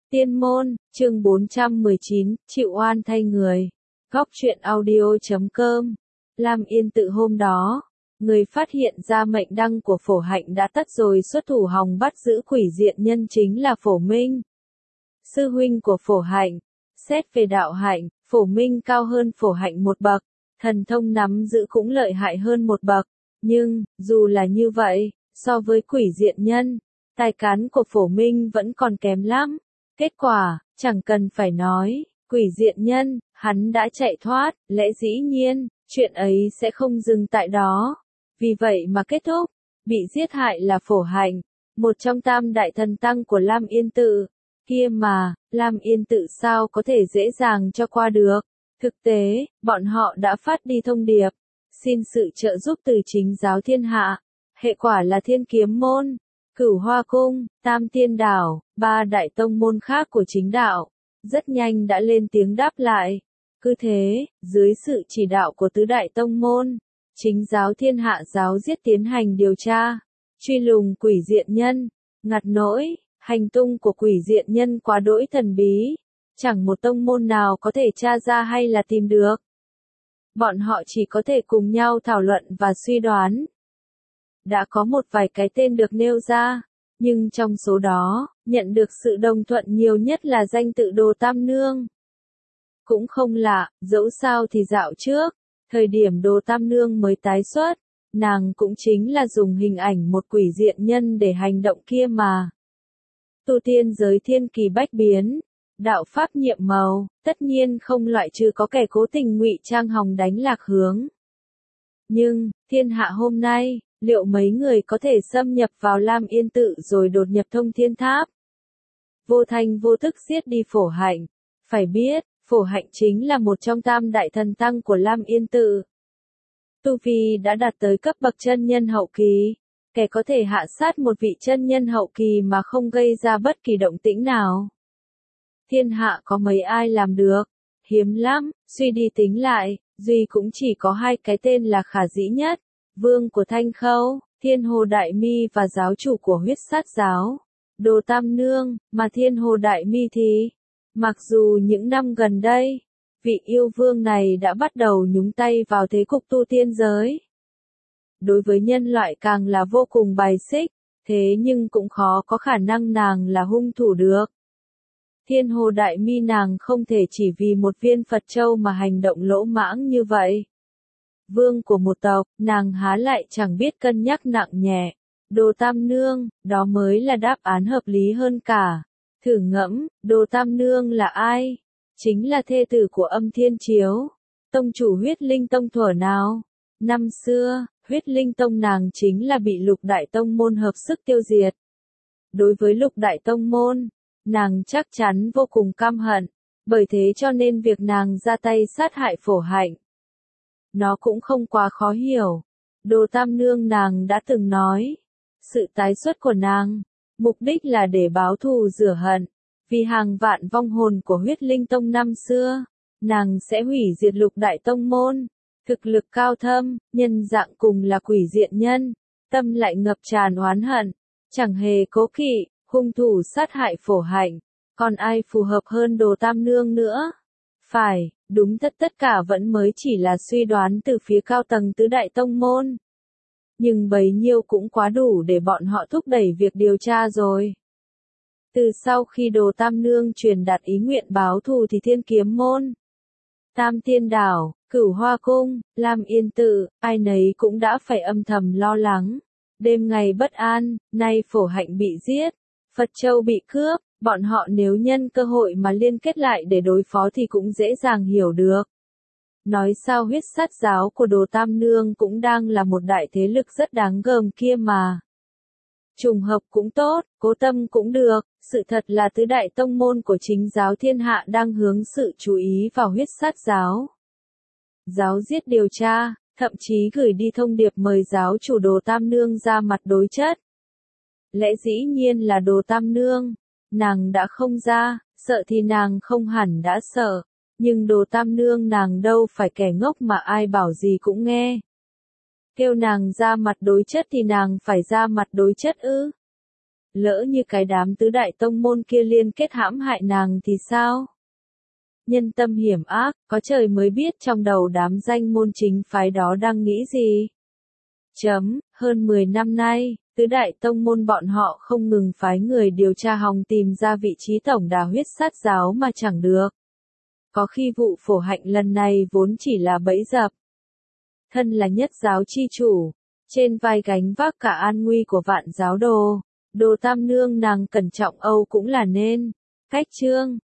Tiên môn, chương 419, chịu oan thay người. Góc truyện audio.com. Lam Yên Tự hôm đó, người phát hiện ra mệnh đăng của Phổ Hạnh đã tắt rồi, xuất thủ hòng bắt giữ quỷ diện nhân chính là Phổ Minh, sư huynh của Phổ Hạnh. Xét về đạo hạnh, Phổ Minh cao hơn Phổ Hạnh một bậc, thần thông nắm giữ cũng lợi hại hơn một bậc, nhưng, dù là như vậy, so với quỷ diện nhân, tài cán của Phổ Minh vẫn còn kém lắm. Kết quả, chẳng cần phải nói, quỷ diện nhân, hắn đã chạy thoát, lẽ dĩ nhiên, chuyện ấy sẽ không dừng tại đó. Vì vậy mà kết thúc, bị giết hại là Phổ Hạnh, một trong tam đại thần tăng của Lam Yên Tự. Kia mà, Lam Yên Tự sao có thể dễ dàng cho qua được. Thực tế, bọn họ đã phát đi thông điệp, xin sự trợ giúp từ chính giáo thiên hạ. Hệ quả là Thiên Kiếm Môn, Cửu Hoa Cung, Tam Tiên Đảo, ba đại tông môn khác của chính đạo, rất nhanh đã lên tiếng đáp lại. Cứ thế, dưới sự chỉ đạo của tứ đại tông môn, chính giáo thiên hạ giáo giết tiến hành điều tra, truy lùng quỷ diện nhân. Ngặt nỗi, hành tung của quỷ diện nhân quá đỗi thần bí, chẳng một tông môn nào có thể tra ra hay là tìm được. Bọn họ chỉ có thể cùng nhau thảo luận và suy đoán. Đã có một vài cái tên được nêu ra, nhưng trong số đó, nhận được sự đồng thuận nhiều nhất là danh tự Đồ Tam Nương. Cũng không lạ, dẫu sao thì dạo trước, thời điểm Đồ Tam Nương mới tái xuất, nàng cũng chính là dùng hình ảnh một quỷ diện nhân để hành động kia mà. Tu tiên giới thiên kỳ bách biến, đạo pháp nhiệm màu, tất nhiên không loại trừ có kẻ cố tình ngụy trang hòng đánh lạc hướng. Nhưng, thiên hạ hôm nay, liệu mấy người có thể xâm nhập vào Lam Yên Tự rồi đột nhập Thông Thiên Tháp? Vô thanh vô tức giết đi Phổ Hạnh. Phải biết, Phổ Hạnh chính là một trong tam đại thần tăng của Lam Yên Tự. Tu vi đã đạt tới cấp bậc chân nhân hậu kỳ. Kẻ có thể hạ sát một vị chân nhân hậu kỳ mà không gây ra bất kỳ động tĩnh nào. Thiên hạ có mấy ai làm được? Hiếm lắm, suy đi tính lại, duy cũng chỉ có hai cái tên là khả dĩ nhất. Vương của Thanh Khâu, Thiên Hồ Đại Mi và giáo chủ của huyết sát giáo, Đồ Tam Nương, mà Thiên Hồ Đại Mi thì, mặc dù những năm gần đây, vị yêu vương này đã bắt đầu nhúng tay vào thế cục tu tiên giới. Đối với nhân loại càng là vô cùng bài xích, thế nhưng cũng khó có khả năng nàng là hung thủ được. Thiên Hồ Đại Mi nàng không thể chỉ vì một viên Phật châu mà hành động lỗ mãng như vậy. Vương của một tộc, nàng há lại chẳng biết cân nhắc nặng nhẹ. Đồ Tam Nương, đó mới là đáp án hợp lý hơn cả. Thử ngẫm, Đồ Tam Nương là ai? Chính là thê tử của Âm Thiên Chiếu, tông chủ Huyết Linh Tông thuở nào. Năm xưa, Huyết Linh Tông nàng chính là bị Lục Đại Tông môn hợp sức tiêu diệt. Đối với Lục Đại Tông môn, nàng chắc chắn vô cùng căm hận, bởi thế cho nên việc nàng ra tay sát hại Phổ Hạnh, nó cũng không quá khó hiểu. Đồ Tam Nương nàng đã từng nói, sự tái xuất của nàng, mục đích là để báo thù rửa hận, vì hàng vạn vong hồn của Huyết Linh Tông năm xưa, nàng sẽ hủy diệt Lục Đại Tông môn, thực lực cao thâm, nhân dạng cùng là quỷ diện nhân, tâm lại ngập tràn oán hận, chẳng hề cố kỵ, hung thủ sát hại Phổ Hạnh, còn ai phù hợp hơn Đồ Tam Nương nữa? Phải, đúng tất cả vẫn mới chỉ là suy đoán từ phía cao tầng tứ đại tông môn. Nhưng bấy nhiêu cũng quá đủ để bọn họ thúc đẩy việc điều tra rồi. Từ sau khi Đồ Tam Nương truyền đạt ý nguyện báo thù thì Thiên Kiếm Môn, Tam Tiên Đảo, Cửu Hoa Cung, Lam Yên Tự, ai nấy cũng đã phải âm thầm lo lắng. Đêm ngày bất an, nay Phổ Hạnh bị giết, Phật Châu bị cướp. Bọn họ nếu nhân cơ hội mà liên kết lại để đối phó thì cũng dễ dàng hiểu được. Nói sao huyết sát giáo của Đồ Tam Nương cũng đang là một đại thế lực rất đáng gờm kia mà. Trùng hợp cũng tốt, cố tâm cũng được, sự thật là tứ đại tông môn của chính giáo thiên hạ đang hướng sự chú ý vào huyết sát giáo. Giáo giết điều tra, thậm chí gửi đi thông điệp mời giáo chủ Đồ Tam Nương ra mặt đối chất. Lẽ dĩ nhiên là Đồ Tam Nương. Nàng đã không ra, sợ thì nàng không hẳn đã sợ, nhưng Đồ Tam Nương nàng đâu phải kẻ ngốc mà ai bảo gì cũng nghe. Kêu nàng ra mặt đối chất thì nàng phải ra mặt đối chất ư? Lỡ như cái đám tứ đại tông môn kia liên kết hãm hại nàng thì sao? Nhân tâm hiểm ác, có trời mới biết trong đầu đám danh môn chính phái đó đang nghĩ gì. Hơn 10 năm nay, tứ đại tông môn bọn họ không ngừng phái người điều tra hòng tìm ra vị trí tổng đà huyết sát giáo mà chẳng được. Có khi vụ phổ hạnh lần này vốn chỉ là bẫy dập. Thân là nhất giáo chi chủ, trên vai gánh vác cả an nguy của vạn giáo đồ, Đồ Tam Nương nàng cẩn trọng Âu cũng là nên. Cách chương